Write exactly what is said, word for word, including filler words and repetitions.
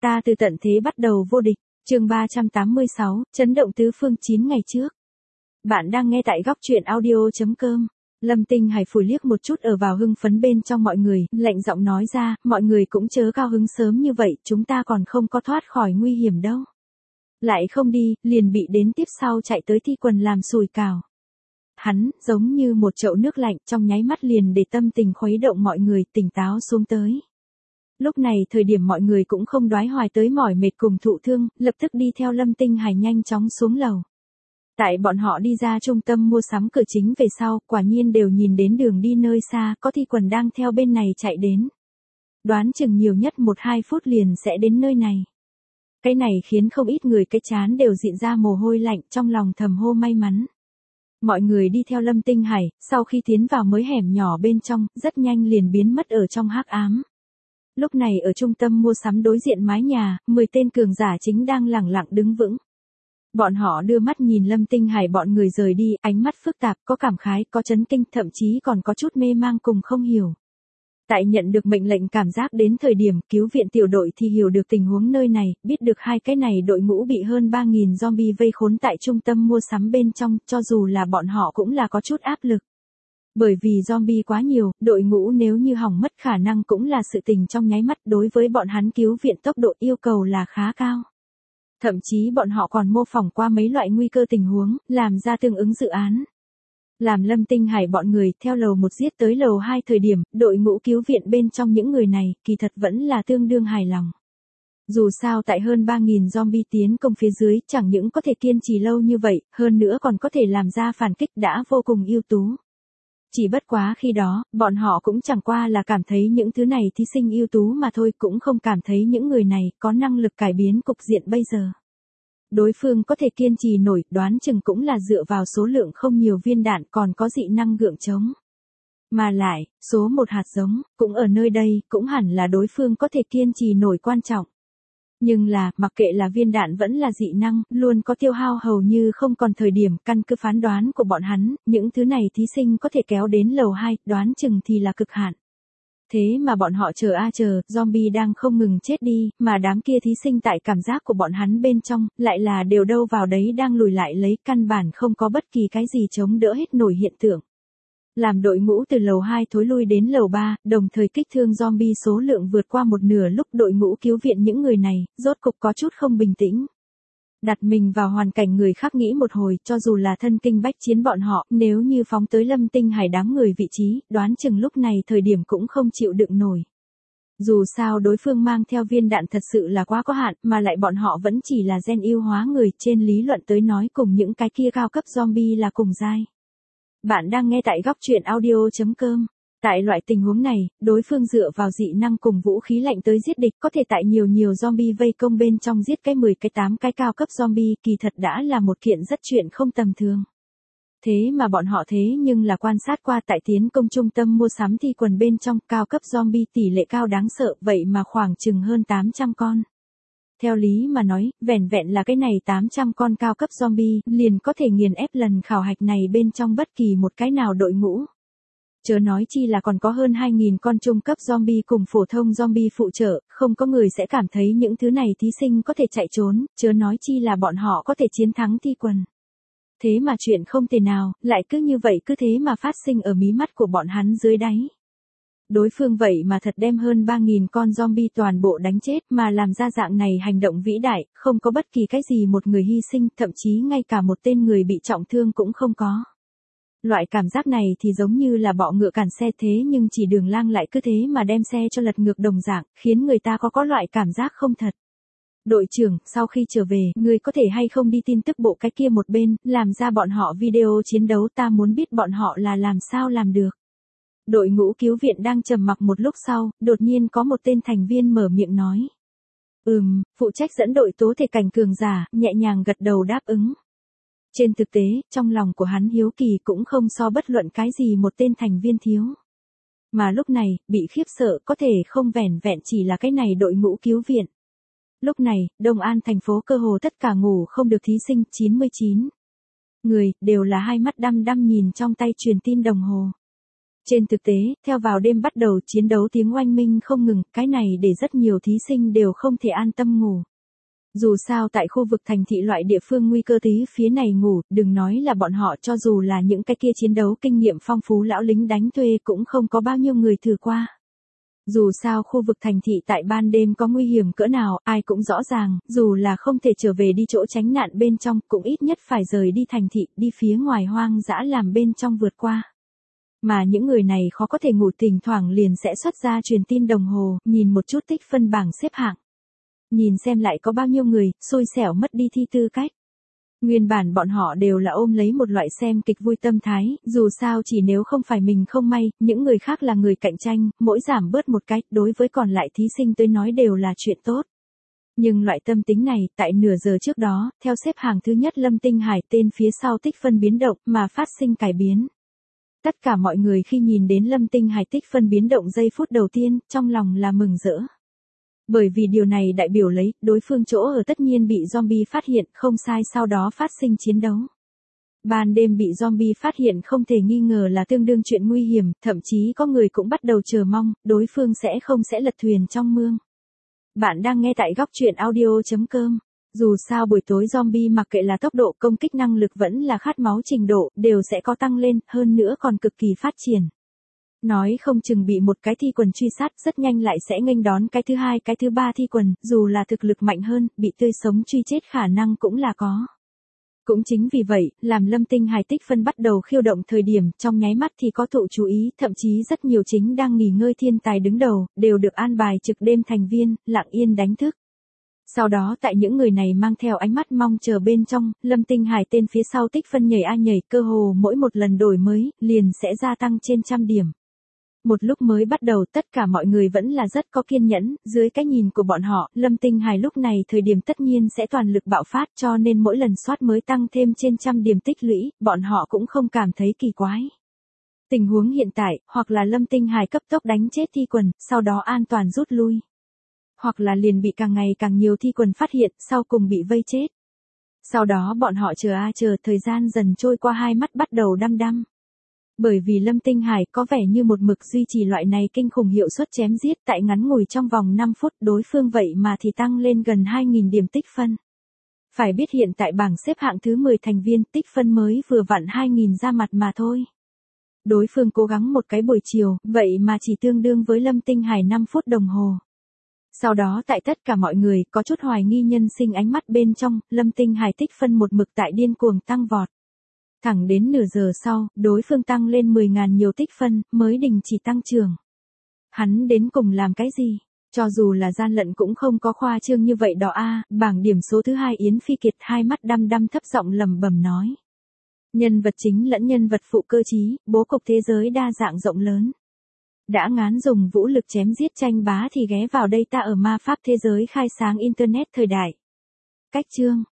Ta từ tận thế bắt đầu vô địch, chương ba trăm tám mươi sáu, chấn động tứ phương chín ngày trước. Bạn đang nghe tại góc truyện audio.com. Lâm Tinh Hải phủi liếc một chút ở vào hưng phấn bên trong mọi người, lạnh giọng nói ra, mọi người cũng chớ cao hứng sớm như vậy, chúng ta còn không có thoát khỏi nguy hiểm đâu. Lại không đi, liền bị đến tiếp sau chạy tới thi quần làm sùi cào. Hắn, giống như một chậu nước lạnh, trong nháy mắt liền để tâm tình khuấy động mọi người tỉnh táo xuống tới. Lúc này thời điểm mọi người cũng không đoái hoài tới mỏi mệt cùng thụ thương, lập tức đi theo Lâm Tinh Hải nhanh chóng xuống lầu. Tại bọn họ đi ra trung tâm mua sắm cửa chính về sau, quả nhiên đều nhìn đến đường đi nơi xa, có thi quần đang theo bên này chạy đến. Đoán chừng nhiều nhất một hai phút liền sẽ đến nơi này. Cái này khiến không ít người cái chán đều dịn ra mồ hôi lạnh, trong lòng thầm hô may mắn. Mọi người đi theo Lâm Tinh Hải, sau khi tiến vào mới hẻm nhỏ bên trong, rất nhanh liền biến mất ở trong hắc ám. Lúc này ở trung tâm mua sắm đối diện mái nhà, mười tên cường giả chính đang lẳng lặng đứng vững. Bọn họ đưa mắt nhìn Lâm Tinh Hải bọn người rời đi, ánh mắt phức tạp, có cảm khái, có chấn kinh, thậm chí còn có chút mê mang cùng không hiểu. Tại nhận được mệnh lệnh cảm giác đến thời điểm cứu viện tiểu đội thì hiểu được tình huống nơi này, biết được hai cái này đội ngũ bị hơn ba nghìn zombie vây khốn tại trung tâm mua sắm bên trong, cho dù là bọn họ cũng là có chút áp lực. Bởi vì zombie quá nhiều, đội ngũ nếu như hỏng mất khả năng cũng là sự tình trong nháy mắt, đối với bọn hắn cứu viện tốc độ yêu cầu là khá cao. Thậm chí bọn họ còn mô phỏng qua mấy loại nguy cơ tình huống, làm ra tương ứng dự án. Làm Lâm Tinh Hải bọn người theo lầu một giết tới lầu hai thời điểm, đội ngũ cứu viện bên trong những người này, kỳ thật vẫn là tương đương hài lòng. Dù sao tại hơn ba nghìn zombie tiến công phía dưới, chẳng những có thể kiên trì lâu như vậy, hơn nữa còn có thể làm ra phản kích đã vô cùng ưu tú. Chỉ bất quá khi đó, bọn họ cũng chẳng qua là cảm thấy những thứ này thí sinh ưu tú mà thôi, cũng không cảm thấy những người này có năng lực cải biến cục diện bây giờ. Đối phương có thể kiên trì nổi, đoán chừng cũng là dựa vào số lượng không nhiều viên đạn còn có dị năng gượng chống. Mà lại, số một hạt giống, cũng ở nơi đây, cũng hẳn là đối phương có thể kiên trì nổi quan trọng. Nhưng là, mặc kệ là viên đạn vẫn là dị năng, luôn có tiêu hao hầu như không còn thời điểm, căn cứ phán đoán của bọn hắn, những thứ này thí sinh có thể kéo đến lầu hai, đoán chừng thì là cực hạn. Thế mà bọn họ chờ a chờ, zombie đang không ngừng chết đi, mà đám kia thí sinh tại cảm giác của bọn hắn bên trong, lại là đều đâu vào đấy đang lùi lại lấy, căn bản không có bất kỳ cái gì chống đỡ hết nổi hiện tượng. Làm đội ngũ từ lầu hai thối lui đến lầu ba, đồng thời kích thương zombie số lượng vượt qua một nửa lúc đội ngũ cứu viện những người này, rốt cục có chút không bình tĩnh. Đặt mình vào hoàn cảnh người khác nghĩ một hồi, cho dù là thân kinh bách chiến bọn họ, nếu như phóng tới Lâm Tinh Hải đám người vị trí, đoán chừng lúc này thời điểm cũng không chịu đựng nổi. Dù sao đối phương mang theo viên đạn thật sự là quá có hạn, mà lại bọn họ vẫn chỉ là gen yêu hóa người, trên lý luận tới nói cùng những cái kia cao cấp zombie là cùng giai. Bạn đang nghe tại góc truyện audio.com. Tại loại tình huống này, đối phương dựa vào dị năng cùng vũ khí lạnh tới giết địch, có thể tại nhiều nhiều zombie vây công bên trong giết cái mười cái tám cái cao cấp zombie, kỳ thật đã là một kiện rất chuyện không tầm thường. Thế mà bọn họ thế nhưng là quan sát qua tại tiến công trung tâm mua sắm thi quần bên trong, cao cấp zombie tỷ lệ cao đáng sợ, vậy mà khoảng chừng hơn tám trăm con. Theo lý mà nói, vẻn vẹn là cái này tám trăm con cao cấp zombie, liền có thể nghiền ép lần khảo hạch này bên trong bất kỳ một cái nào đội ngũ. Chớ nói chi là còn có hơn hai nghìn con trung cấp zombie cùng phổ thông zombie phụ trợ, không có người sẽ cảm thấy những thứ này thí sinh có thể chạy trốn, chớ nói chi là bọn họ có thể chiến thắng thi quần. Thế mà chuyện không thể nào, lại cứ như vậy cứ thế mà phát sinh ở mí mắt của bọn hắn dưới đáy. Đối phương vậy mà thật đem hơn ba nghìn con zombie toàn bộ đánh chết, mà làm ra dạng này hành động vĩ đại, không có bất kỳ cái gì một người hy sinh, thậm chí ngay cả một tên người bị trọng thương cũng không có. Loại cảm giác này thì giống như là bọ ngựa cản xe, thế nhưng chỉ Đường Lang lại cứ thế mà đem xe cho lật ngược đồng dạng, khiến người ta có có loại cảm giác không thật. Đội trưởng, sau khi trở về, người có thể hay không đi tin tức bộ cái kia một bên, làm ra bọn họ video chiến đấu, ta muốn biết bọn họ là làm sao làm được. Đội ngũ cứu viện đang trầm mặc một lúc sau, đột nhiên có một tên thành viên mở miệng nói. Ừm, phụ trách dẫn đội tố thể cảnh cường giả, nhẹ nhàng gật đầu đáp ứng. Trên thực tế, trong lòng của hắn hiếu kỳ cũng không so bất luận cái gì một tên thành viên thiếu. Mà lúc này, bị khiếp sợ có thể không vẻn vẹn chỉ là cái này đội ngũ cứu viện. Lúc này, Đông An thành phố cơ hồ tất cả ngủ không được thí sinh chín mươi chín người, đều là hai mắt đăm đăm nhìn trong tay truyền tin đồng hồ. Trên thực tế, theo vào đêm bắt đầu chiến đấu tiếng oanh minh không ngừng, cái này để rất nhiều thí sinh đều không thể an tâm ngủ. Dù sao tại khu vực thành thị loại địa phương nguy cơ tí phía này ngủ, đừng nói là bọn họ, cho dù là những cái kia chiến đấu kinh nghiệm phong phú lão lính đánh thuê cũng không có bao nhiêu người thử qua. Dù sao khu vực thành thị tại ban đêm có nguy hiểm cỡ nào, ai cũng rõ ràng, dù là không thể trở về đi chỗ tránh nạn bên trong, cũng ít nhất phải rời đi thành thị, đi phía ngoài hoang dã làm bên trong vượt qua. Mà những người này khó có thể ngủ, thỉnh thoảng liền sẽ xuất ra truyền tin đồng hồ, nhìn một chút tích phân bảng xếp hạng. Nhìn xem lại có bao nhiêu người, xui xẻo mất đi thi tư cách. Nguyên bản bọn họ đều là ôm lấy một loại xem kịch vui tâm thái, dù sao chỉ nếu không phải mình không may, những người khác là người cạnh tranh, mỗi giảm bớt một cái, đối với còn lại thí sinh tới nói đều là chuyện tốt. Nhưng loại tâm tính này, tại nửa giờ trước đó, theo xếp hàng thứ nhất Lâm Tinh Hải tên phía sau tích phân biến động mà phát sinh cải biến. Tất cả mọi người khi nhìn đến Lâm Tinh Hải tích phân biến động giây phút đầu tiên, trong lòng là mừng rỡ. Bởi vì điều này đại biểu lấy, đối phương chỗ ở tất nhiên bị zombie phát hiện, không sai, sau đó phát sinh chiến đấu. Ban đêm bị zombie phát hiện không thể nghi ngờ là tương đương chuyện nguy hiểm, thậm chí có người cũng bắt đầu chờ mong, đối phương sẽ không sẽ lật thuyền trong mương. Bạn đang nghe tại góc truyện audio chấm com. Dù sao buổi tối zombie mặc kệ là tốc độ công kích năng lực vẫn là khát máu trình độ, đều sẽ có tăng lên, hơn nữa còn cực kỳ phát triển. Nói không chừng bị một cái thi quần truy sát rất nhanh lại sẽ nghênh đón cái thứ hai cái thứ ba thi quần, dù là thực lực mạnh hơn, bị tươi sống truy chết khả năng cũng là có. Cũng chính vì vậy, làm Lâm Tinh Hải tích phân bắt đầu khiêu động thời điểm, trong nháy mắt thì có thụ chú ý, thậm chí rất nhiều chính đang nghỉ ngơi thiên tài đứng đầu, đều được an bài trực đêm thành viên, lặng yên đánh thức. Sau đó tại những người này mang theo ánh mắt mong chờ bên trong, Lâm Tinh Hải tên phía sau tích phân nhảy a nhảy, cơ hồ mỗi một lần đổi mới, liền sẽ gia tăng trên trăm điểm. Một lúc mới bắt đầu tất cả mọi người vẫn là rất có kiên nhẫn, dưới cái nhìn của bọn họ, Lâm Tinh Hải lúc này thời điểm tất nhiên sẽ toàn lực bạo phát, cho nên mỗi lần soát mới tăng thêm trên trăm điểm tích lũy, bọn họ cũng không cảm thấy kỳ quái. Tình huống hiện tại, hoặc là Lâm Tinh Hải cấp tốc đánh chết thi quần, sau đó an toàn rút lui. Hoặc là liền bị càng ngày càng nhiều thi quần phát hiện, sau cùng bị vây chết. Sau đó bọn họ chờ a chờ, thời gian dần trôi qua, hai mắt bắt đầu đăm đăm. Bởi vì Lâm Tinh Hải có vẻ như một mực duy trì loại này kinh khủng hiệu suất chém giết, tại ngắn ngủi trong vòng năm phút, đối phương vậy mà thì tăng lên gần hai nghìn điểm tích phân. Phải biết hiện tại bảng xếp hạng thứ mười thành viên, tích phân mới vừa vặn hai nghìn ra mặt mà thôi. Đối phương cố gắng một cái buổi chiều, vậy mà chỉ tương đương với Lâm Tinh Hải năm phút đồng hồ. Sau đó tại tất cả mọi người có chút hoài nghi nhân sinh ánh mắt bên trong, Lâm Tinh Hải tích phân một mực tại điên cuồng tăng vọt. Thẳng đến nửa giờ sau, đối phương tăng lên mười nghìn nhiều tích phân, mới đình chỉ tăng trưởng. Hắn đến cùng làm cái gì? Cho dù là gian lận cũng không có khoa trương như vậy đó a. Bảng điểm số thứ hai Yến Phi Kiệt hai mắt đăm đăm thấp giọng lẩm bẩm nói. Nhân vật chính lẫn nhân vật phụ cơ trí, bố cục thế giới đa dạng rộng lớn. Đã ngán dùng vũ lực chém giết tranh bá thì ghé vào đây ta ở ma pháp thế giới khai sáng internet thời đại. Cách chương